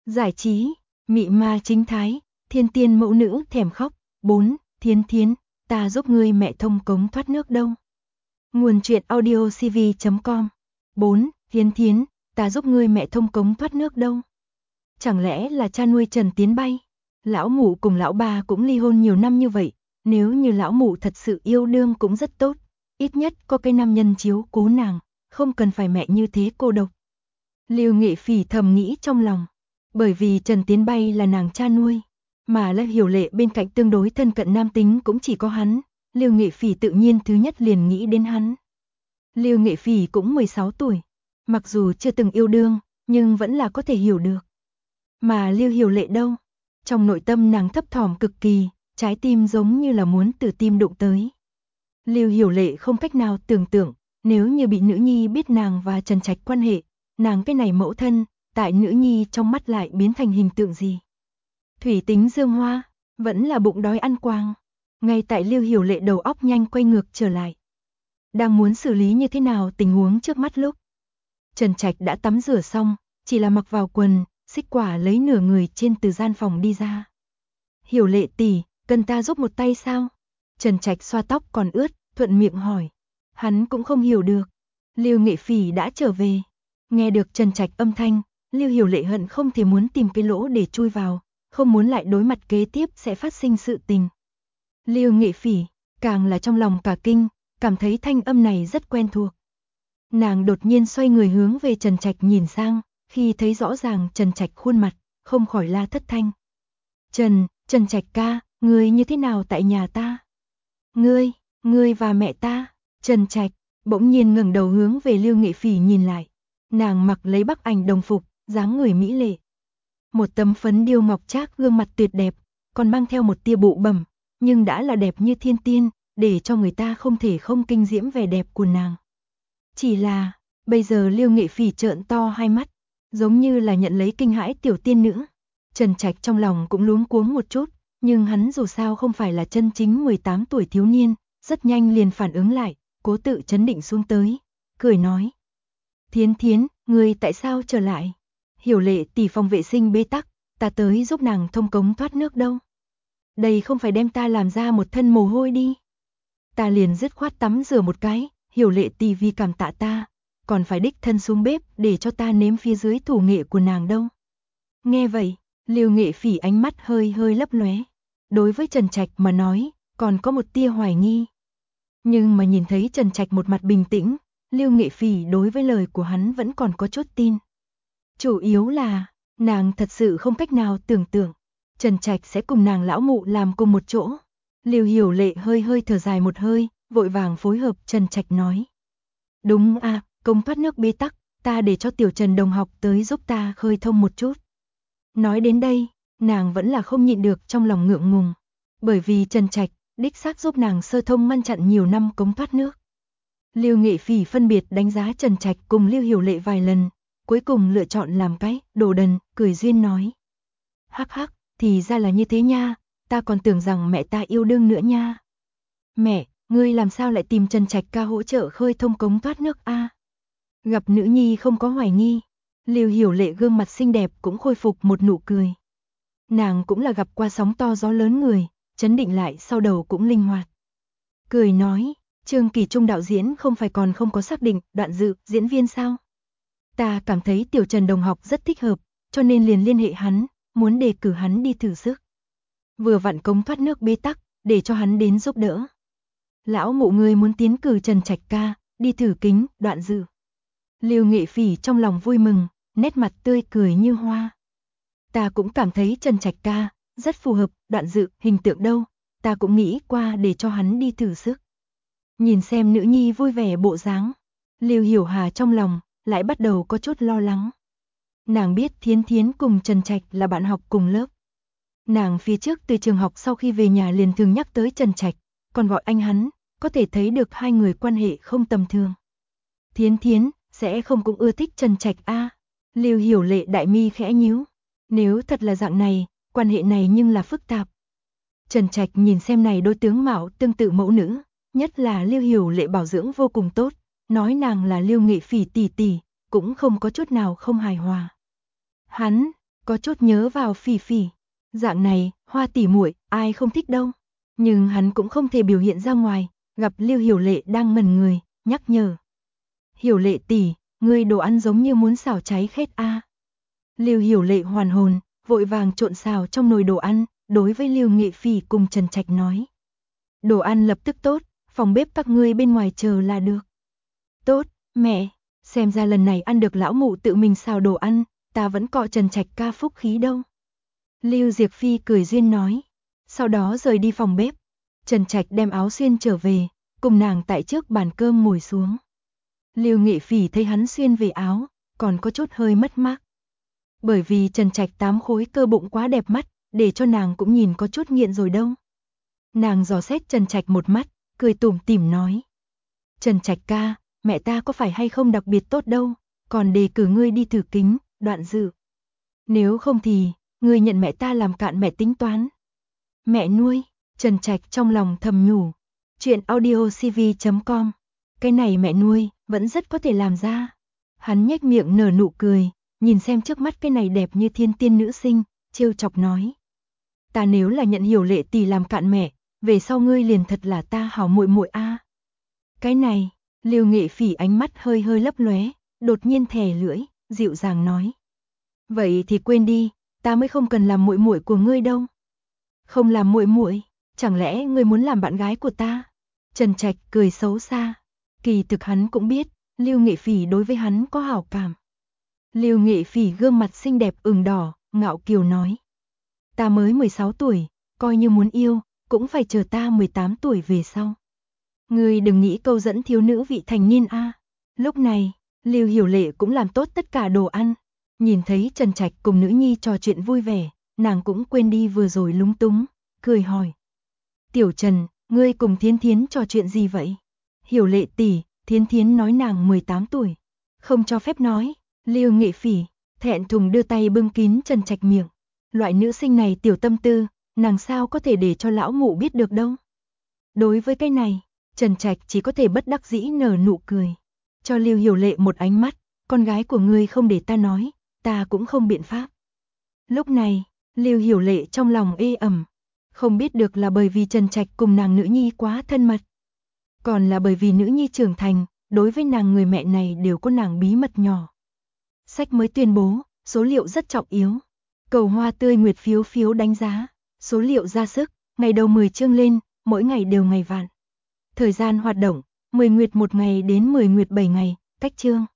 Giải trí, mị ma chính thái, thiên tiên mẫu nữ thèm khóc. 4. Thiến Thiến, ta giúp ngươi mẹ thông cống thoát nước đâu. Nguồn truyện audio cv.com. 4. Thiến Thiến, ta giúp ngươi mẹ thông cống thoát nước đâu. Chẳng lẽ là cha nuôi Trần Tiến Bay? Lão mụ cùng lão bà cũng ly hôn nhiều năm như vậy, nếu như lão mụ thật sự yêu đương cũng rất tốt, ít nhất có cái nam nhân chiếu cố nàng, không cần phải mẹ như thế cô độc. Lưu Nghệ Phỉ thầm nghĩ trong lòng, bởi vì Trần Tiến Bay là nàng cha nuôi, mà Lê Hiểu Lệ bên cạnh tương đối thân cận nam tính cũng chỉ có hắn, Lưu Nghệ Phỉ tự nhiên thứ nhất liền nghĩ đến hắn. Lưu Nghệ Phỉ cũng 16 tuổi, mặc dù chưa từng yêu đương, nhưng vẫn là có thể hiểu được. Mà Lưu Hiểu Lệ đâu? Trong nội tâm nàng thấp thỏm cực kỳ, trái tim giống như là muốn từ tim đụng tới. Lưu Hiểu Lệ không cách nào tưởng tượng, nếu như bị nữ nhi biết nàng và Trần Trạch quan hệ, nàng cái này mẫu thân, tại nữ nhi trong mắt lại biến thành hình tượng gì? Thủy tính dương hoa, vẫn là bụng đói ăn quàng. Ngay tại Lưu Hiểu Lệ đầu óc nhanh quay ngược trở lại. Đang muốn xử lý như thế nào tình huống trước mắt lúc. Trần Trạch đã tắm rửa xong, chỉ là mặc vào quần, xích quả lấy nửa người trên từ gian phòng đi ra. Hiểu Lệ tỷ, cần ta giúp một tay sao? Trần Trạch xoa tóc còn ướt, thuận miệng hỏi. Hắn cũng không hiểu được. Lưu Nghệ Phỉ đã trở về. Nghe được Trần Trạch âm thanh, Lưu Hiểu Lệ hận không thể muốn tìm cái lỗ để chui vào, không muốn lại đối mặt kế tiếp sẽ phát sinh sự tình. Lưu Nghệ Phỉ, càng là trong lòng cả kinh, cảm thấy thanh âm này rất quen thuộc. Nàng đột nhiên xoay người hướng về Trần Trạch nhìn sang, khi thấy rõ ràng Trần Trạch khuôn mặt, không khỏi la thất thanh. Trần Trạch ca, ngươi như thế nào tại nhà ta? Ngươi và mẹ ta. Trần Trạch bỗng nhiên ngẩng đầu hướng về Lưu Nghệ Phỉ nhìn lại. Nàng mặc lấy Bắc Ảnh đồng phục, dáng người mỹ lệ. Một tấm phấn điêu ngọc trác gương mặt tuyệt đẹp, còn mang theo một tia bụ bẩm, nhưng đã là đẹp như thiên tiên, để cho người ta không thể không kinh diễm vẻ đẹp của nàng. Chỉ là, bây giờ Lưu Nghệ Phỉ trợn to hai mắt, giống như là nhận lấy kinh hãi tiểu tiên nữ. Trần Trạch trong lòng cũng luống cuống một chút, nhưng hắn dù sao không phải là chân chính 18 tuổi thiếu niên, rất nhanh liền phản ứng lại, cố tự trấn định xuống tới, cười nói. Thiến Thiến, ngươi tại sao trở lại? Hiểu Lệ tỷ phòng vệ sinh bế tắc, ta tới giúp nàng thông cống thoát nước đâu. Đây không phải đem ta làm ra một thân mồ hôi đi. Ta liền dứt khoát tắm rửa một cái, Hiểu Lệ tỷ vì cảm tạ ta, còn phải đích thân xuống bếp để cho ta nếm phía dưới thủ nghệ của nàng đâu. Nghe vậy, Lưu Nghệ Phỉ ánh mắt hơi hơi lấp lóe. Đối với Trần Trạch mà nói, còn có một tia hoài nghi. Nhưng mà nhìn thấy Trần Trạch một mặt bình tĩnh, Lưu Nghệ Phỉ đối với lời của hắn vẫn còn có chút tin. Chủ yếu là, nàng thật sự không cách nào tưởng tượng, Trần Trạch sẽ cùng nàng lão mụ làm cùng một chỗ. Lưu Hiểu Lệ hơi hơi thở dài một hơi, vội vàng phối hợp Trần Trạch nói. Đúng à, công thoát nước bế tắc, ta để cho tiểu Trần đồng học tới giúp ta khơi thông một chút. Nói đến đây, nàng vẫn là không nhịn được trong lòng ngượng ngùng, bởi vì Trần Trạch đích xác giúp nàng sơ thông ngăn chặn nhiều năm cống thoát nước. Lưu Nghệ Phỉ phân biệt đánh giá Trần Trạch cùng Lưu Hiểu Lệ vài lần, cuối cùng lựa chọn làm cái đồ đần, cười duyên nói. Hắc hắc, thì ra là như thế nha, ta còn tưởng rằng mẹ ta yêu đương nữa nha. Mẹ, ngươi làm sao lại tìm Trần Trạch ca hỗ trợ khơi thông cống thoát nước a? Gặp nữ nhi không có hoài nghi, Lưu Hiểu Lệ gương mặt xinh đẹp cũng khôi phục một nụ cười. Nàng cũng là gặp qua sóng to gió lớn người, chấn định lại sau đầu cũng linh hoạt. Cười nói, Trương Kỳ Trung đạo diễn không phải còn không có xác định đoạn dự diễn viên sao? Ta cảm thấy tiểu Trần đồng học rất thích hợp, cho nên liền liên hệ hắn, muốn đề cử hắn đi thử sức. Vừa vặn cống thoát nước bế tắc, để cho hắn đến giúp đỡ. Lão mụ ngươi muốn tiến cử Trần Trạch ca, đi thử kính, đoạn dự. Lưu Nghệ Phỉ trong lòng vui mừng, nét mặt tươi cười như hoa. Ta cũng cảm thấy Trần Trạch ca rất phù hợp, đoạn dự, hình tượng đâu, ta cũng nghĩ qua để cho hắn đi thử sức. Nhìn xem nữ nhi vui vẻ bộ dáng, Lưu Hiểu Hà trong lòng lại bắt đầu có chút lo lắng. Nàng biết Thiến Thiến cùng Trần Trạch là bạn học cùng lớp. Nàng phía trước từ trường học sau khi về nhà liền thường nhắc tới Trần Trạch, còn gọi anh hắn, có thể thấy được hai người quan hệ không tầm thường. Thiến Thiến sẽ không cũng ưa thích Trần Trạch a? Lưu Hiểu Lệ đại mi khẽ nhíu. Nếu thật là dạng này, quan hệ này nhưng là phức tạp. Trần Trạch nhìn xem này đôi tướng mạo tương tự mẫu nữ, nhất là Lưu Hiểu Lệ bảo dưỡng vô cùng tốt, nói nàng là Lưu Nghệ Phỉ tỷ tỷ, cũng không có chút nào không hài hòa. Hắn, có chút nhớ vào Phỉ Phỉ. Dạng này, Hoa tỷ muội, ai không thích đâu. Nhưng hắn cũng không thể biểu hiện ra ngoài, gặp Lưu Hiểu Lệ đang ngẩn người, nhắc nhở. Hiểu Lệ tỷ, ngươi đồ ăn giống như muốn xào cháy khét a. Lưu Hiểu Lệ hoàn hồn, vội vàng trộn xào trong nồi đồ ăn, đối với Lưu Nghệ Phỉ cùng Trần Trạch nói. Đồ ăn lập tức tốt, phòng bếp các ngươi bên ngoài chờ là được. Tốt, mẹ, xem ra lần này ăn được lão mụ tự mình xào đồ ăn, ta vẫn cọ Trần Trạch ca phúc khí đâu. Lưu Diệc Phi cười duyên nói, sau đó rời đi phòng bếp. Trần Trạch đem áo xuyên trở về, cùng nàng tại trước bàn cơm ngồi xuống. Lưu Nghệ Phỉ thấy hắn xuyên về áo, còn có chút hơi mất mát. Bởi vì Trần Trạch 8 khối cơ bụng quá đẹp mắt, để cho nàng cũng nhìn có chút nghiện rồi đâu. Nàng dò xét Trần Trạch một mắt, cười tủm tỉm nói. Trần Trạch ca, mẹ ta có phải hay không đặc biệt tốt đâu, còn đề cử ngươi đi thử kính, đoạn dự. Nếu không thì, ngươi nhận mẹ ta làm cạn mẹ tính toán. Mẹ nuôi, Trần Trạch trong lòng thầm nhủ. Chuyện audiocv.com. Cái này mẹ nuôi, vẫn rất có thể làm ra. Hắn nhếch miệng nở nụ cười, nhìn xem trước mắt cái này đẹp như thiên tiên nữ sinh, trêu chọc nói. Ta nếu là nhận Hiểu Lệ tỷ làm cạn mẹ, về sau ngươi liền thật là ta hảo muội muội a. Cái này, Lưu Nghệ Phỉ ánh mắt hơi hơi lấp lóe, đột nhiên thè lưỡi, dịu dàng nói. Vậy thì quên đi, ta mới không cần làm muội muội của ngươi đâu. Không làm muội muội, chẳng lẽ ngươi muốn làm bạn gái của ta? Trần Trạch cười xấu xa. Kỳ thực hắn cũng biết, Lưu Nghệ Phỉ đối với hắn có hảo cảm. Lưu Nghệ Phỉ gương mặt xinh đẹp ửng đỏ, ngạo kiều nói. Ta mới 16 tuổi, coi như muốn yêu, cũng phải chờ ta 18 tuổi về sau. Ngươi đừng nghĩ câu dẫn thiếu nữ vị thành niên a. Lúc này, Lưu Hiểu Lệ cũng làm tốt tất cả đồ ăn. Nhìn thấy Trần Trạch cùng nữ nhi trò chuyện vui vẻ, nàng cũng quên đi vừa rồi lúng túng, cười hỏi. Tiểu Trần, ngươi cùng Thiến Thiến trò chuyện gì vậy? Hiểu Lệ tỷ, Thiến Thiến nói nàng 18 tuổi. Không cho phép nói. Lưu Nghệ Phỉ, thẹn thùng đưa tay bưng kín Trần Trạch miệng. Loại nữ sinh này tiểu tâm tư, nàng sao có thể để cho lão mụ biết được đâu. Đối với cái này, Trần Trạch chỉ có thể bất đắc dĩ nở nụ cười. Cho Lưu Hiểu Lệ một ánh mắt, con gái của ngươi không để ta nói, ta cũng không biện pháp. Lúc này, Lưu Hiểu Lệ trong lòng ê ẩm. Không biết được là bởi vì Trần Trạch cùng nàng nữ nhi quá thân mật. Còn là bởi vì nữ nhi trưởng thành, đối với nàng người mẹ này đều có nàng bí mật nhỏ. Sách mới tuyên bố, số liệu rất trọng yếu. Cầu hoa tươi nguyệt phiếu phiếu đánh giá, số liệu ra sức, ngày đầu 10 chương lên, mỗi ngày đều ngày vạn. Thời gian hoạt động, 10 nguyệt 1 ngày đến 10 nguyệt 7 ngày, cách chương.